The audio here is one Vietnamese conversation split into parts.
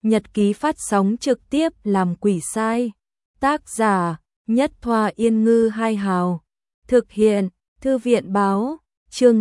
nhật ký phát sóng trực tiếp làm quỷ sai. Tác giả Nhất Thoa Yên Ngư Hai Hào. Thực hiện Thư viện Báo. Chương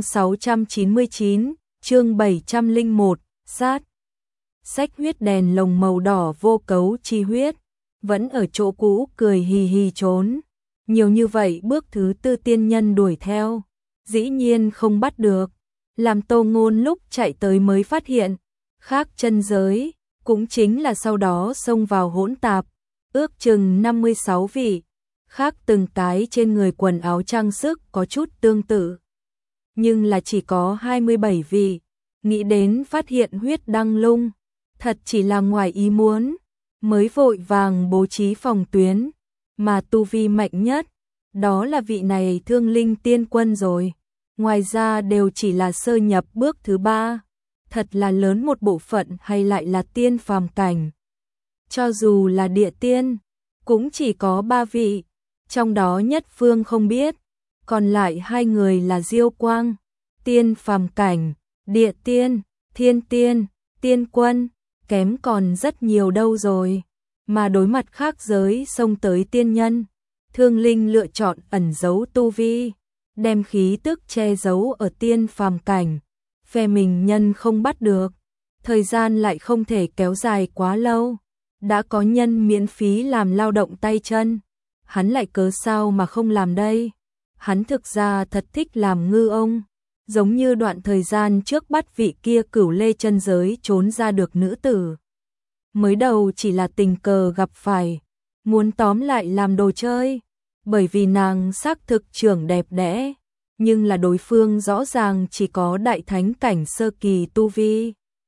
699, chương 701, sát. Sách huyết đèn lồng màu đỏ vô cấu chi huyết. Vẫn ở chỗ cũ cười hì hì trốn. Nhiều như vậy bước thứ tư tiên nhân đuổi theo. Dĩ nhiên không bắt được. Làm Tô Ngôn lúc chạy tới mới phát hiện. Khác chân giới, cũng chính là sau đó xông vào hỗn tạp. Ước chừng 56 vị. Khác từng cái trên người quần áo trang sức có chút tương tự. Nhưng là chỉ có 27 vị. Nghĩ đến phát hiện huyết đăng lung. Thật chỉ là ngoài ý muốn. Mới vội vàng bố trí phòng tuyến. Mà tu vi mạnh nhất. Đó là vị này Thương Linh Tiên Quân rồi. Ngoài ra đều chỉ là sơ nhập bước thứ ba. Thật là lớn một bộ phận hay lại là tiên phàm cảnh. Cho dù là địa tiên, cũng chỉ có 3 vị. Trong đó Nhất Phương không biết. Còn lại 2 người là Diêu Quang, tiên phàm cảnh, địa tiên, thiên tiên, tiên quân. Kém còn rất nhiều đâu rồi. Mà đối mặt khác giới xông tới tiên nhân. Thương Linh lựa chọn ẩn giấu tu vi. Đem khí tức che giấu ở tiên phàm cảnh. Phe mình nhân không bắt được. Thời gian lại không thể kéo dài quá lâu. Đã có nhân miễn phí làm lao động tay chân. Hắn lại cớ sao mà không làm đây. Hắn thực ra thật thích làm ngư ông. Giống như đoạn thời gian trước bắt vị kia Cửu Lê chân giới trốn ra được nữ tử. Mới đầu chỉ là tình cờ gặp phải. Muốn tóm lại làm đồ chơi. Bởi vì nàng xác thực trưởng đẹp đẽ. Nhưng là đối phương rõ ràng chỉ có đại thánh cảnh sơ kỳ tu vi.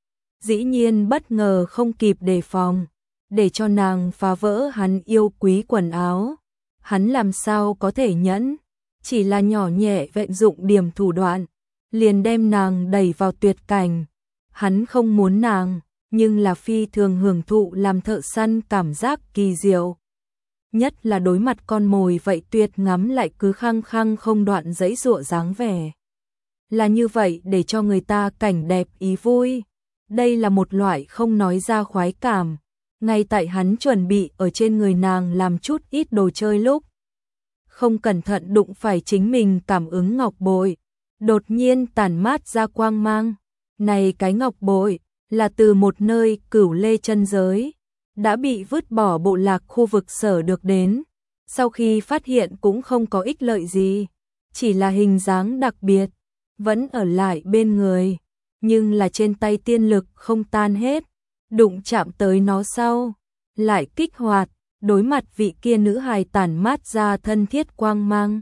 Dĩ nhiên bất ngờ không kịp đề phòng. Để cho nàng phá vỡ hắn yêu quý quần áo. Hắn làm sao có thể nhẫn. Chỉ là nhỏ nhẹ vận dụng điểm thủ đoạn. Liền đem nàng đẩy vào tuyệt cảnh. Hắn không muốn nàng. Nhưng là phi thường hưởng thụ làm thợ săn cảm giác kỳ diệu. Nhất là đối mặt con mồi vậy tuyệt ngắm lại cứ khăng khăng không đoạn giãy giụa dáng vẻ. Là như vậy để cho người ta cảnh đẹp ý vui. Đây là một loại không nói ra khoái cảm. Ngay tại hắn chuẩn bị ở trên người nàng làm chút ít đồ chơi lúc. Không cẩn thận đụng phải chính mình cảm ứng ngọc bội. Đột nhiên tản mát ra quang mang. Này cái ngọc bội là từ một nơi Cửu Lê chân giới. Đã bị vứt bỏ bộ lạc khu vực sở được đến. Sau khi phát hiện cũng không có ích lợi gì. Chỉ là hình dáng đặc biệt. Vẫn ở lại bên người. Nhưng là trên tay tiên lực không tan hết. Đụng chạm tới nó sau. Lại kích hoạt. Đối mặt vị kia nữ hài tản mát ra thân thiết quang mang.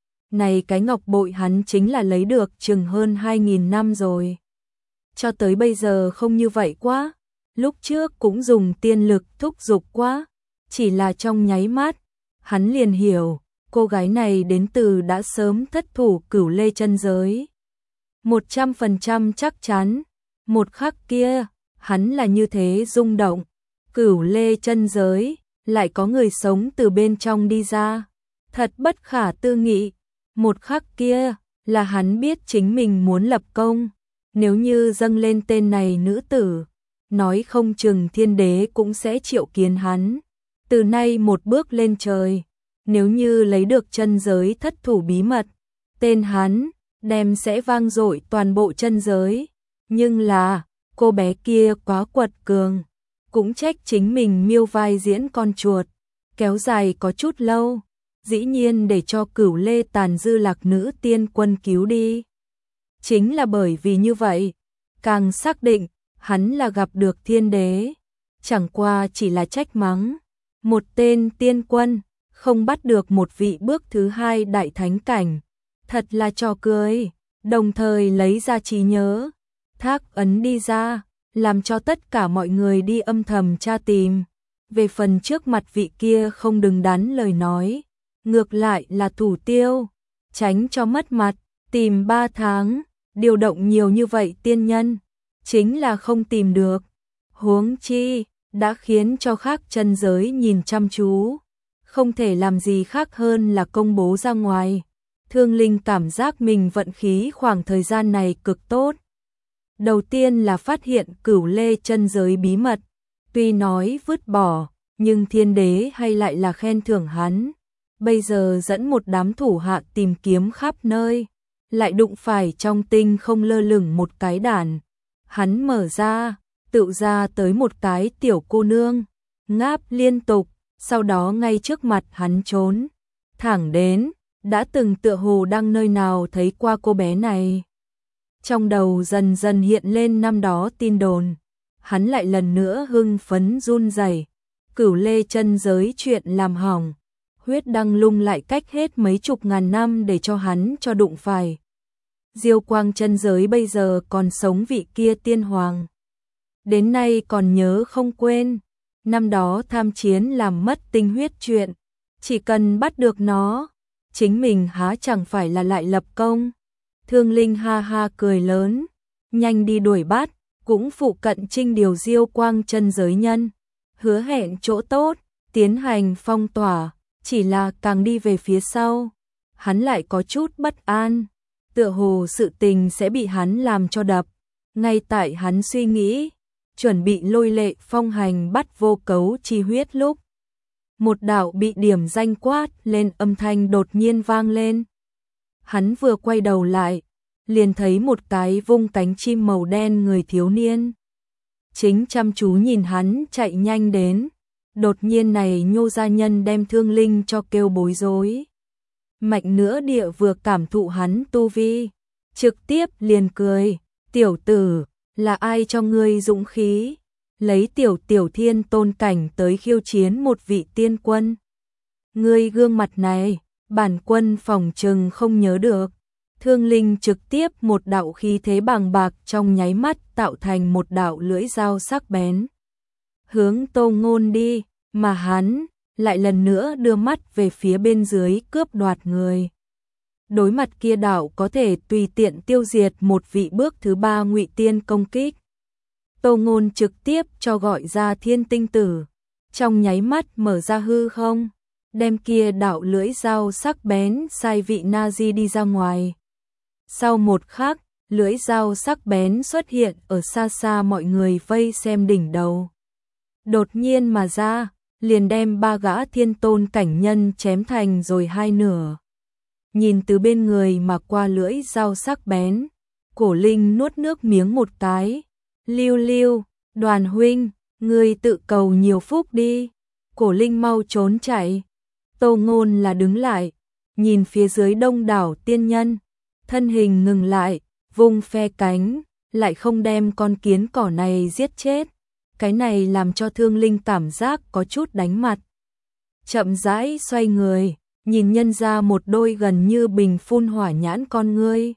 Này cái ngọc bội hắn chính là lấy được chừng hơn 2.000 năm rồi. Cho tới bây giờ không như vậy quá. Lúc trước cũng dùng tiên lực thúc giục quá. Chỉ là trong nháy mắt. Hắn liền hiểu. Cô gái này đến từ đã sớm thất thủ Cửu Lê chân giới. 100% chắc chắn. Một khắc kia. Hắn là như thế rung động. Cửu Lê chân giới. Lại có người sống từ bên trong đi ra. Thật bất khả tư nghị. Một khắc kia. Là hắn biết chính mình muốn lập công. Nếu như dâng lên tên này nữ tử. Nói không chừng thiên đế cũng sẽ triệu kiến hắn. Từ nay một bước lên trời. Nếu như lấy được chân giới thất thủ bí mật. Tên hắn đem sẽ vang dội toàn bộ chân giới. Nhưng là cô bé kia quá quật cường. Cũng trách chính mình miêu vai diễn con chuột. Kéo dài có chút lâu. Dĩ nhiên để cho Cửu Lê tàn dư lạc nữ tiên quân cứu đi. Chính là bởi vì như vậy. Càng xác định. Hắn là gặp được thiên đế. Chẳng qua chỉ là trách mắng. Một tên tiên quân. Không bắt được một vị bước thứ hai đại thánh cảnh. Thật là trò cười. Đồng thời lấy ra trí nhớ. Thác ấn đi ra. Làm cho tất cả mọi người đi âm thầm tra tìm. Về phần trước mặt vị kia không đứng đắn lời nói. Ngược lại là thủ tiêu. Tránh cho mất mặt. Tìm 3 tháng. Điều động nhiều như vậy tiên nhân. Chính là không tìm được. Huống chi. Đã khiến cho khác chân giới nhìn chăm chú. Không thể làm gì khác hơn là công bố ra ngoài. Thương Linh cảm giác mình vận khí khoảng thời gian này cực tốt. Đầu tiên là phát hiện Cửu Lê chân giới bí mật. Tuy nói vứt bỏ, nhưng thiên đế hay lại là khen thưởng hắn. Bây giờ dẫn một đám thủ hạ tìm kiếm khắp nơi, lại đụng phải trong tinh không lơ lửng một cái đàn. Hắn mở ra, tự ra tới một cái tiểu cô nương, ngáp liên tục, sau đó ngay trước mặt hắn trốn thẳng đến, đã từng tựa hồ đang nơi nào thấy qua cô bé này. Trong đầu dần dần hiện lên năm đó tin đồn, hắn lại lần nữa hưng phấn run rẩy. Cửu Lê chân giới chuyện làm hỏng, huyết đăng lung lại cách hết mấy chục ngàn năm để cho hắn cho đụng phải. Diêu Quang chân giới bây giờ còn sống vị kia tiên hoàng. Đến nay còn nhớ không quên, năm đó tham chiến làm mất tinh huyết chuyện, chỉ cần bắt được nó, chính mình há chẳng phải là lại lập công. Thương Linh ha ha cười lớn, nhanh đi đuổi bắt, cũng phụ cận trinh điều Diêu Quang chân giới nhân, hứa hẹn chỗ tốt, tiến hành phong tỏa, chỉ là càng đi về phía sau, hắn lại có chút bất an, tựa hồ sự tình sẽ bị hắn làm cho đập. Ngay tại hắn suy nghĩ, chuẩn bị lôi lệ phong hành bắt vô cấu chi huyết lúc, một đạo bị điểm danh quát lên âm thanh đột nhiên vang lên. Hắn vừa quay đầu lại, liền thấy một cái vung cánh chim màu đen người thiếu niên. Chính chăm chú nhìn hắn chạy nhanh đến, đột nhiên này Nhô gia nhân đem Thương Linh cho kêu bối rối. Mạnh nữa địa vừa cảm thụ hắn tu vi, trực tiếp liền cười, tiểu tử, là ai cho ngươi dũng khí, lấy tiểu thiên tôn cảnh tới khiêu chiến một vị tiên quân. Ngươi gương mặt này, bản quân phòng trừng không nhớ được. Thương Linh trực tiếp một đạo khí thế bàng bạc trong nháy mắt tạo thành một đạo lưỡi dao sắc bén. Hướng Tô Ngôn đi, mà hắn lại lần nữa đưa mắt về phía bên dưới cướp đoạt người. Đối mặt kia đạo có thể tùy tiện tiêu diệt một vị bước thứ ba ngụy tiên công kích. Tô Ngôn trực tiếp cho gọi ra Thiên Tinh Tử, trong nháy mắt mở ra hư không, đem kia đạo lưỡi dao sắc bén sai vị Nazi đi ra ngoài. Sau một khắc, lưỡi dao sắc bén xuất hiện ở xa xa mọi người vây xem đỉnh đầu. Đột nhiên mà ra, liền đem ba gã thiên tôn cảnh nhân chém thành rồi hai nửa. Nhìn từ bên người mà qua lưỡi dao sắc bén, Cổ Linh nuốt nước miếng một cái. Lưu Lưu, Đoàn huynh, ngươi tự cầu nhiều phúc đi. Cổ Linh mau trốn chạy. Tô Ngôn là đứng lại, nhìn phía dưới đông đảo tiên nhân, thân hình ngừng lại, vung phe cánh, lại không đem con kiến cỏ này giết chết. Cái này làm cho Thương Linh cảm giác có chút đánh mặt. Chậm rãi xoay người, nhìn nhân ra một đôi gần như bình phun hỏa nhãn con ngươi.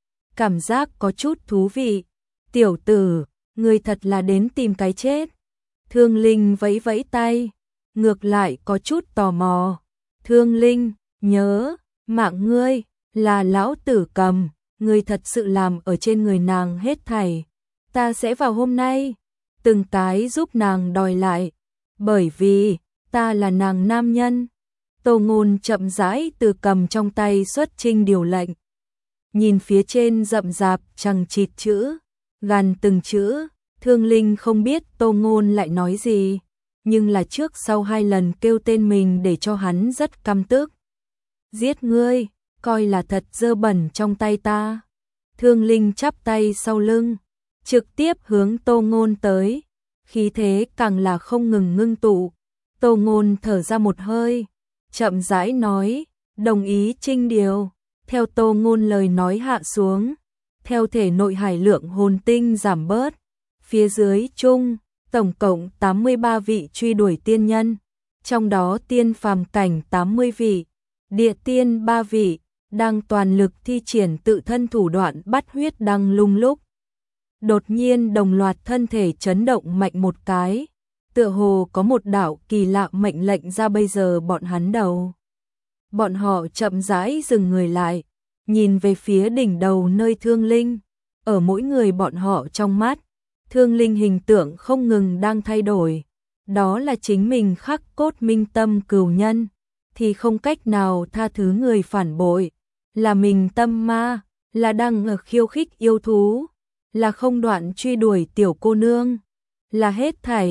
Cảm giác có chút thú vị. Tiểu tử, ngươi thật là đến tìm cái chết. Thương Linh vẫy vẫy tay, ngược lại có chút tò mò. Thương Linh, nhớ, mạng ngươi là lão tử cầm, ngươi thật sự làm ở trên người nàng hết thảy. Ta sẽ vào hôm nay, từng cái giúp nàng đòi lại, bởi vì ta là nàng nam nhân. Tô Ngôn chậm rãi từ cầm trong tay xuất trinh điều lệnh. Nhìn phía trên rậm rạp chằng chịt chữ, gàn từng chữ, Thương Linh không biết Tô Ngôn lại nói gì, nhưng là trước sau hai lần kêu tên mình để cho hắn rất căm tức. Giết ngươi, coi là thật dơ bẩn trong tay ta. Thương Linh chắp tay sau lưng, trực tiếp hướng Tô Ngôn tới, khí thế càng là không ngừng ngưng tụ. Tô Ngôn thở ra một hơi, chậm rãi nói, đồng ý trinh điều. Theo Tô Ngôn lời nói hạ xuống, theo thể nội hải lượng hồn tinh giảm bớt, phía dưới chung, tổng cộng 83 vị truy đuổi tiên nhân, trong đó tiên phàm cảnh 80 vị, địa tiên 3 vị, đang toàn lực thi triển tự thân thủ đoạn bắt huyết đăng lung lúc. Đột nhiên đồng loạt thân thể chấn động mạnh một cái, tựa hồ có một đạo kỳ lạ mệnh lệnh ra bây giờ bọn hắn đầu. Bọn họ chậm rãi dừng người lại, nhìn về phía đỉnh đầu nơi Thương Linh, ở mỗi người bọn họ trong mắt, Thương Linh hình tượng không ngừng đang thay đổi, đó là chính mình khắc cốt minh tâm cừu nhân, thì không cách nào tha thứ người phản bội, là mình tâm ma, là đang ở khiêu khích yêu thú, là không đoạn truy đuổi tiểu cô nương, là hết thảy,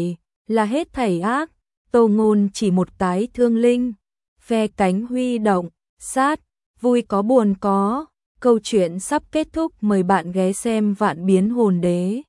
là hết thảy ác, Tô Ngôn chỉ một tái thương linh, phe cánh huy động, sát, vui có buồn có, câu chuyện sắp kết thúc, mời bạn ghé xem Vạn Biến Hồn Đế.